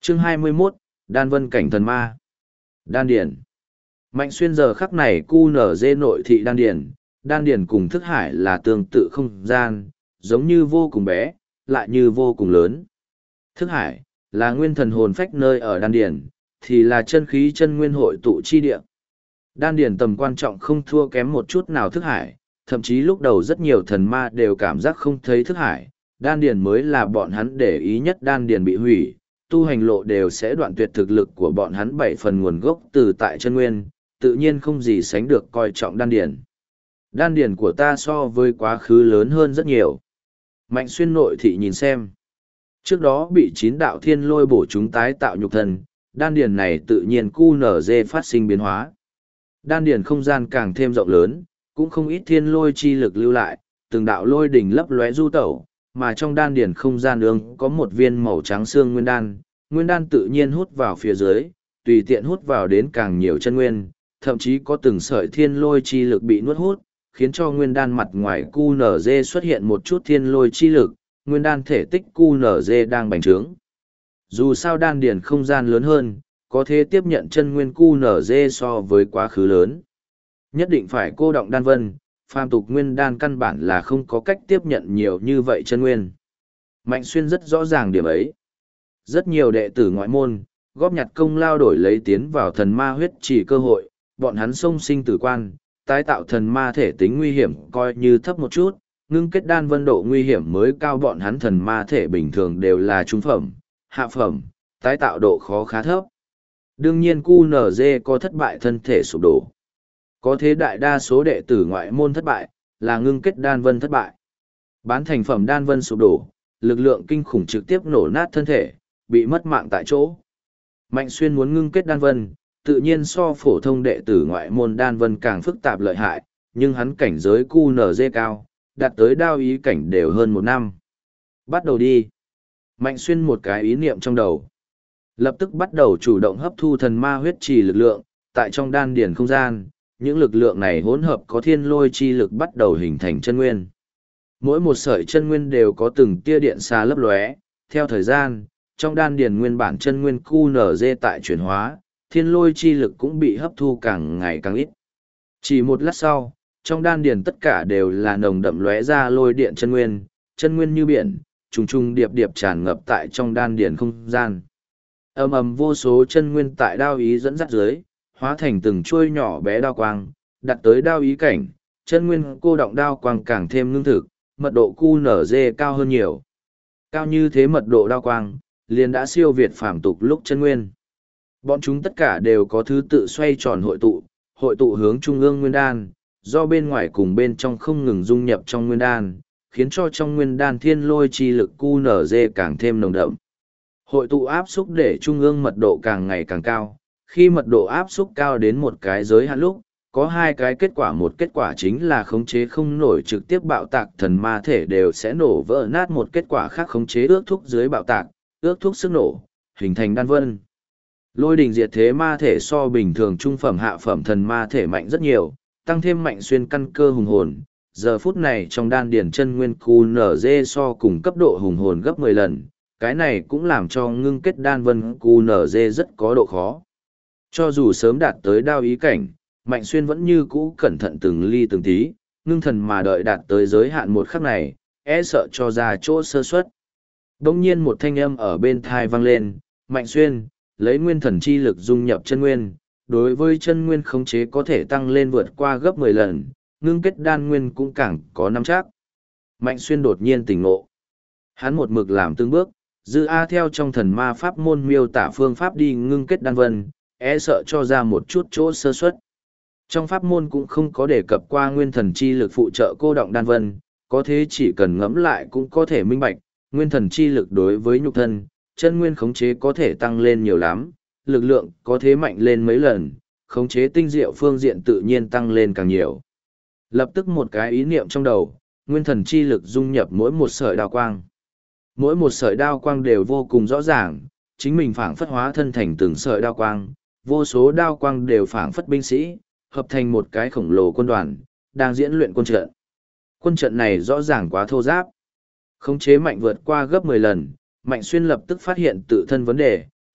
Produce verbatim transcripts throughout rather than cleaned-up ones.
Chương hai mươi mốt, Đan Vân Cảnh Thần Ma. Đan Điền. Mạnh Xuyên giờ khắc này cu nở dê nội thị đan điền, đan điền cùng thức hải là tương tự không gian, giống như vô cùng bé, lại như vô cùng lớn. Thức hải là nguyên thần hồn phách nơi ở đan điền, thì là chân khí chân nguyên hội tụ chi địa. Đan điền tầm quan trọng không thua kém một chút nào thức hải, thậm chí lúc đầu rất nhiều thần ma đều cảm giác không thấy thức hải, đan điền mới là bọn hắn để ý nhất. Đan điền bị hủy, tu hành lộ đều sẽ đoạn tuyệt, thực lực của bọn hắn bảy phần nguồn gốc từ tại chân nguyên, tự nhiên không gì sánh được coi trọng đan điền. Đan điền của ta so với quá khứ lớn hơn rất nhiều. Mạnh Xuyên nội thị nhìn xem. Trước đó bị chín đạo thiên lôi bổ chúng tái tạo nhục thân, đan điền này tự nhiên cu nở dê phát sinh biến hóa. Đan điền không gian càng thêm rộng lớn, cũng không ít thiên lôi chi lực lưu lại, từng đạo lôi đỉnh lấp lóe du tẩu, mà trong đan điền không gian ương có một viên màu trắng xương nguyên đan, nguyên đan tự nhiên hút vào phía dưới, tùy tiện hút vào đến càng nhiều chân nguyên, thậm chí có từng sợi thiên lôi chi lực bị nuốt hút, khiến cho nguyên đan mặt ngoài cu nở dê xuất hiện một chút thiên lôi chi lực, nguyên đan thể tích cu nở dê đang bành trướng. Dù sao đan điền không gian lớn hơn, có thể tiếp nhận chân nguyên cu nở dê so với quá khứ lớn. Nhất định phải cô động đan vân, phàm tục nguyên đan căn bản là không có cách tiếp nhận nhiều như vậy chân nguyên. Mạnh Xuyên rất rõ ràng điểm ấy. Rất nhiều đệ tử ngoại môn, góp nhặt công lao đổi lấy tiến vào thần ma huyết chỉ cơ hội, bọn hắn sông sinh tử quan, tái tạo thần ma thể tính nguy hiểm coi như thấp một chút, ngưng kết đan vân độ nguy hiểm mới cao. Bọn hắn thần ma thể bình thường đều là trung phẩm, hạ phẩm, tái tạo độ khó khá thấp. Đương nhiên cu nở dê có thất bại thân thể sụp đổ. Có thế đại đa số đệ tử ngoại môn thất bại, là ngưng kết đan vân thất bại. Bán thành phẩm đan vân sụp đổ, lực lượng kinh khủng trực tiếp nổ nát thân thể, bị mất mạng tại chỗ. Mạnh Xuyên muốn ngưng kết đan vân, tự nhiên so phổ thông đệ tử ngoại môn đan vân càng phức tạp lợi hại, nhưng hắn cảnh giới cu nở dê cao, đạt tới đao ý cảnh đều hơn một năm. Bắt đầu đi. Mạnh Xuyên một cái ý niệm trong đầu. Lập tức bắt đầu chủ động hấp thu thần ma huyết trì lực lượng, tại trong đan điền không gian, những lực lượng này hỗn hợp có thiên lôi chi lực bắt đầu hình thành chân nguyên. Mỗi một sợi chân nguyên đều có từng tia điện xa lấp lóe, theo thời gian, trong đan điền nguyên bản chân nguyên cu nở dê tại chuyển hóa, thiên lôi chi lực cũng bị hấp thu càng ngày càng ít. Chỉ một lát sau, trong đan điền tất cả đều là nồng đậm lóe ra lôi điện chân nguyên, chân nguyên như biển, trùng trùng điệp điệp tràn ngập tại trong đan điền không gian. Ầm ầm vô số chân nguyên tại đao ý dẫn dắt dưới, hóa thành từng chuôi nhỏ bé đao quang, đặt tới đao ý cảnh, chân nguyên cô động đao quang càng thêm ngưng thực, mật độ cu nở dê cao hơn nhiều. Cao như thế mật độ đao quang, liền đã siêu việt phàm tục lúc chân nguyên. Bọn chúng tất cả đều có thứ tự xoay tròn hội tụ, hội tụ hướng trung ương nguyên đan, do bên ngoài cùng bên trong không ngừng dung nhập trong nguyên đan, khiến cho trong nguyên đan thiên lôi chi lực cu nở dê càng thêm nồng đậm. Hội tụ áp xúc để trung ương mật độ càng ngày càng cao, khi mật độ áp xúc cao đến một cái giới hạn lúc, có hai cái kết quả. Một kết quả chính là khống chế không nổi trực tiếp bạo tạc, thần ma thể đều sẽ nổ vỡ nát. Một kết quả khác khống chế ước thúc dưới bạo tạc, ước thúc sức nổ, hình thành đan vân. Lôi đình diệt thế ma thể so bình thường trung phẩm hạ phẩm thần ma thể mạnh rất nhiều, tăng thêm Mạnh Xuyên căn cơ hùng hồn. Giờ phút này trong đan điền chân nguyên cu nở dê so cùng cấp độ hùng hồn gấp mười lần, cái này cũng làm cho ngưng kết đan vân cu nở dê rất có độ khó. Cho dù sớm đạt tới đao ý cảnh, Mạnh Xuyên vẫn như cũ cẩn thận từng ly từng tí, ngưng thần mà đợi đạt tới giới hạn một khắc này, e sợ cho ra chỗ sơ suất. Đông nhiên một thanh âm ở bên thai vang lên, Mạnh Xuyên, lấy nguyên thần chi lực dung nhập chân nguyên, đối với chân nguyên khống chế có thể tăng lên vượt qua gấp mười lần, ngưng kết đan nguyên cũng càng có nắm chắc. Mạnh Xuyên đột nhiên tỉnh ngộ. Hắn một mực làm từng bước, dư A theo trong thần ma pháp môn miêu tả phương pháp đi ngưng kết đan vân, e sợ cho ra một chút chỗ sơ suất. Trong pháp môn cũng không có đề cập qua nguyên thần chi lực phụ trợ cô động đan vân, có thế chỉ cần ngẫm lại cũng có thể minh bạch, nguyên thần chi lực đối với nhục thân, chân nguyên khống chế có thể tăng lên nhiều lắm, lực lượng có thế mạnh lên mấy lần, khống chế tinh diệu phương diện tự nhiên tăng lên càng nhiều. Lập tức một cái ý niệm trong đầu, nguyên thần chi lực dung nhập mỗi một sợi đao quang. Mỗi một sợi đao quang đều vô cùng rõ ràng, chính mình phảng phất hóa thân thành từng sợi đao quang, vô số đao quang đều phảng phất binh sĩ, hợp thành một cái khổng lồ quân đoàn, đang diễn luyện quân trận. Quân trận này rõ ràng quá thô giáp. Khống chế mạnh vượt qua gấp mười lần, Mạnh Xuyên lập tức phát hiện tự thân vấn đề,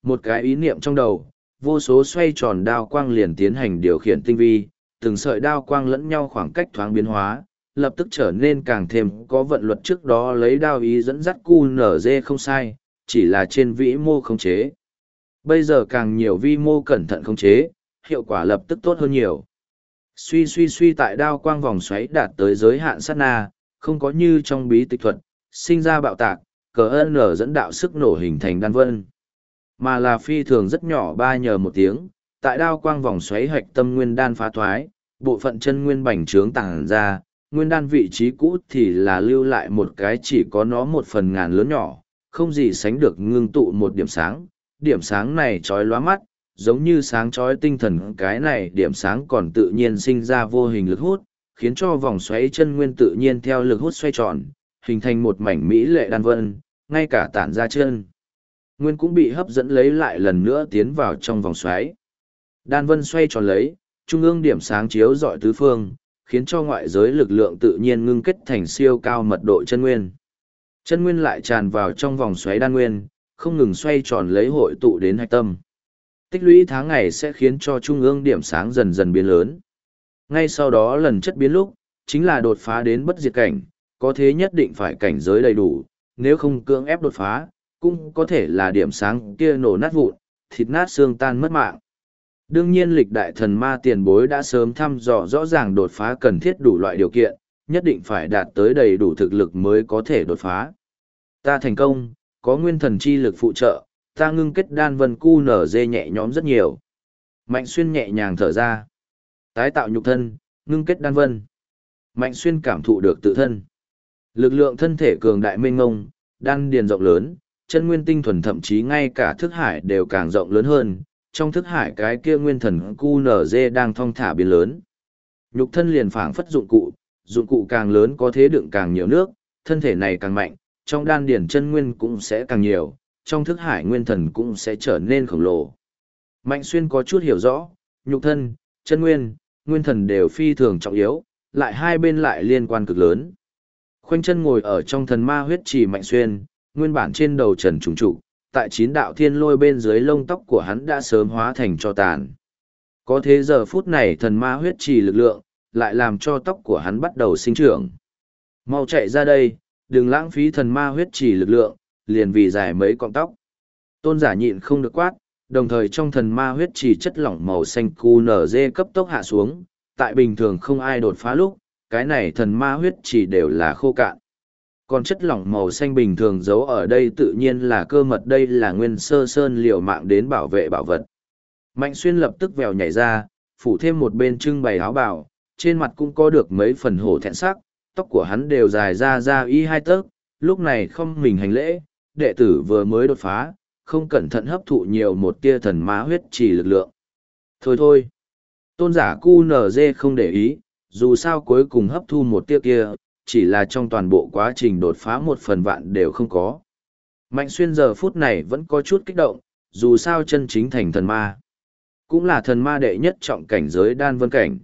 Một cái ý niệm trong đầu, vô số xoay tròn đao quang liền tiến hành điều khiển tinh vi, từng sợi đao quang lẫn nhau khoảng cách thoáng biến hóa, lập tức trở nên càng thêm có vận luật trước đó lấy đao ý dẫn dắt cu nở dê không sai, chỉ là trên vĩ mô khống chế. Bây giờ càng nhiều vi mô cẩn thận khống chế, hiệu quả lập tức tốt hơn nhiều. Suy suy suy tại đao quang vòng xoáy đạt tới giới hạn sát na, không có như trong bí tịch thuật, sinh ra bạo tạc, cờ ân ở dẫn đạo sức nổ hình thành đan vân. Mà là phi thường rất nhỏ ba nhờ một tiếng, tại đao quang vòng xoáy hạch tâm nguyên đan phá thoái, bộ phận chân nguyên bành trướng tàng ra, nguyên đan vị trí cũ thì là lưu lại một cái chỉ có nó một phần ngàn lớn nhỏ, không gì sánh được ngưng tụ một điểm sáng. Điểm sáng này chói lóa mắt, giống như sáng chói tinh thần, cái này điểm sáng còn tự nhiên sinh ra vô hình lực hút, khiến cho vòng xoáy chân nguyên tự nhiên theo lực hút xoay tròn, hình thành một mảnh mỹ lệ đan vân, ngay cả tản ra chân nguyên cũng bị hấp dẫn lấy lại lần nữa tiến vào trong vòng xoáy. Đan vân xoay tròn lấy, trung ương điểm sáng chiếu rọi tứ phương, khiến cho ngoại giới lực lượng tự nhiên ngưng kết thành siêu cao mật độ chân nguyên. Chân nguyên lại tràn vào trong vòng xoáy đan nguyên, không ngừng xoay tròn lấy hội tụ đến hạch tâm. Tích lũy tháng ngày sẽ khiến cho trung ương điểm sáng dần dần biến lớn. Ngay sau đó lần chất biến lúc, chính là đột phá đến bất diệt cảnh, có thế nhất định phải cảnh giới đầy đủ, nếu không cưỡng ép đột phá, cũng có thể là điểm sáng kia nổ nát vụn, thịt nát xương tan mất mạng. Đương nhiên lịch đại thần ma tiền bối đã sớm thăm dò rõ ràng đột phá cần thiết đủ loại điều kiện, nhất định phải đạt tới đầy đủ thực lực mới có thể đột phá. Ta thành công, có nguyên thần chi lực phụ trợ, ta ngưng kết đan vân cu nở dê nhẹ nhõm rất nhiều. Mạnh Xuyên nhẹ nhàng thở ra. Tái tạo nhục thân, ngưng kết đan vân. Mạnh Xuyên cảm thụ được tự thân. Lực lượng thân thể cường đại mênh ngông, đan điền rộng lớn, chân nguyên tinh thuần, thậm chí ngay cả thức hải đều càng rộng lớn hơn. Trong thức hải cái kia nguyên thần cu nở dê đang thong thả biến lớn. Nhục thân liền phảng phất dụng cụ, dụng cụ càng lớn có thế đựng càng nhiều nước, thân thể này càng mạnh, trong đan điển chân nguyên cũng sẽ càng nhiều, trong thức hải nguyên thần cũng sẽ trở nên khổng lồ. Mạnh Xuyên có chút hiểu rõ, nhục thân, chân nguyên, nguyên thần đều phi thường trọng yếu, lại hai bên lại liên quan cực lớn. Khoanh chân ngồi ở trong thần ma huyết trì Mạnh Xuyên, nguyên bản trên đầu trần trùng trụ, tại chín đạo thiên lôi bên dưới lông tóc của hắn đã sớm hóa thành tro tàn. Có thế giờ phút này thần ma huyết trì lực lượng, lại làm cho tóc của hắn bắt đầu sinh trưởng. Mau chạy ra đây, đừng lãng phí thần ma huyết trì lực lượng, liền vì dài mấy cọng tóc. Tôn giả nhịn không được quát, đồng thời trong thần ma huyết trì chất lỏng màu xanh cu nở dê cấp tốc hạ xuống, tại bình thường không ai đột phá lúc, cái này thần ma huyết trì đều là khô cạn. Còn chất lỏng màu xanh bình thường giấu ở đây tự nhiên là cơ mật, đây là nguyên sơ sơn liều mạng đến bảo vệ bảo vật. Mạnh Xuyên lập tức vèo nhảy ra, phủ thêm một bên trưng bày áo bào, trên mặt cũng có được mấy phần hổ thẹn sắc, tóc của hắn đều dài ra ra y hai tấc, lúc này không mình hành lễ, đệ tử vừa mới đột phá, không cẩn thận hấp thụ nhiều một tia thần ma huyết trì lực lượng. Thôi thôi, tôn giả cu nở dê không để ý, dù sao cuối cùng hấp thu một tia kia, chỉ là trong toàn bộ quá trình đột phá một phần vạn đều không có. Mạnh Xuyên giờ phút này vẫn có chút kích động, dù sao chân chính thành thần ma. Cũng là thần ma đệ nhất trọng cảnh giới đan vân cảnh.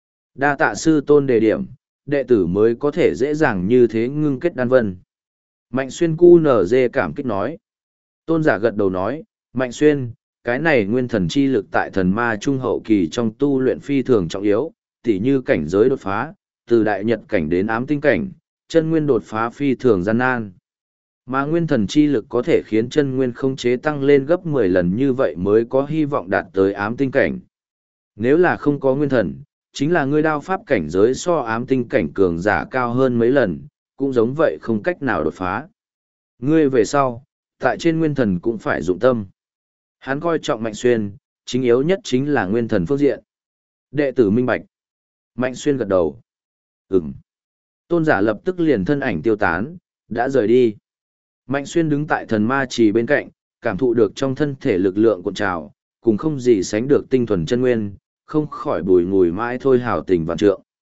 Đa tạ sư tôn đề điểm, đệ tử mới có thể dễ dàng như thế ngưng kết đan vân. Mạnh Xuyên cu nở dê cảm kích nói. Tôn giả gật đầu nói, Mạnh Xuyên, cái này nguyên thần chi lực tại thần ma trung hậu kỳ trong tu luyện phi thường trọng yếu, tỉ như cảnh giới đột phá, từ đại nhật cảnh đến ám tinh cảnh, chân nguyên đột phá phi thường gian nan. Mà nguyên thần chi lực có thể khiến chân nguyên khống chế tăng lên gấp mười lần, như vậy mới có hy vọng đạt tới ám tinh cảnh. Nếu là không có nguyên thần, chính là ngươi đao pháp cảnh giới so ám tinh cảnh cường giả cao hơn mấy lần, cũng giống vậy không cách nào đột phá. Ngươi về sau, tại trên nguyên thần cũng phải dụng tâm. Hắn coi trọng Mạnh Xuyên, chính yếu nhất chính là nguyên thần phương diện. Đệ tử minh bạch. Mạnh Xuyên gật đầu. Ừm. Tôn giả lập tức liền thân ảnh tiêu tán, đã rời đi. Mạnh Xuyên đứng tại thần ma trì bên cạnh, cảm thụ được trong thân thể lực lượng cuộn trào, cùng không gì sánh được tinh thuần chân nguyên, không khỏi bùi ngùi mãi thôi hào tình vạn trượng.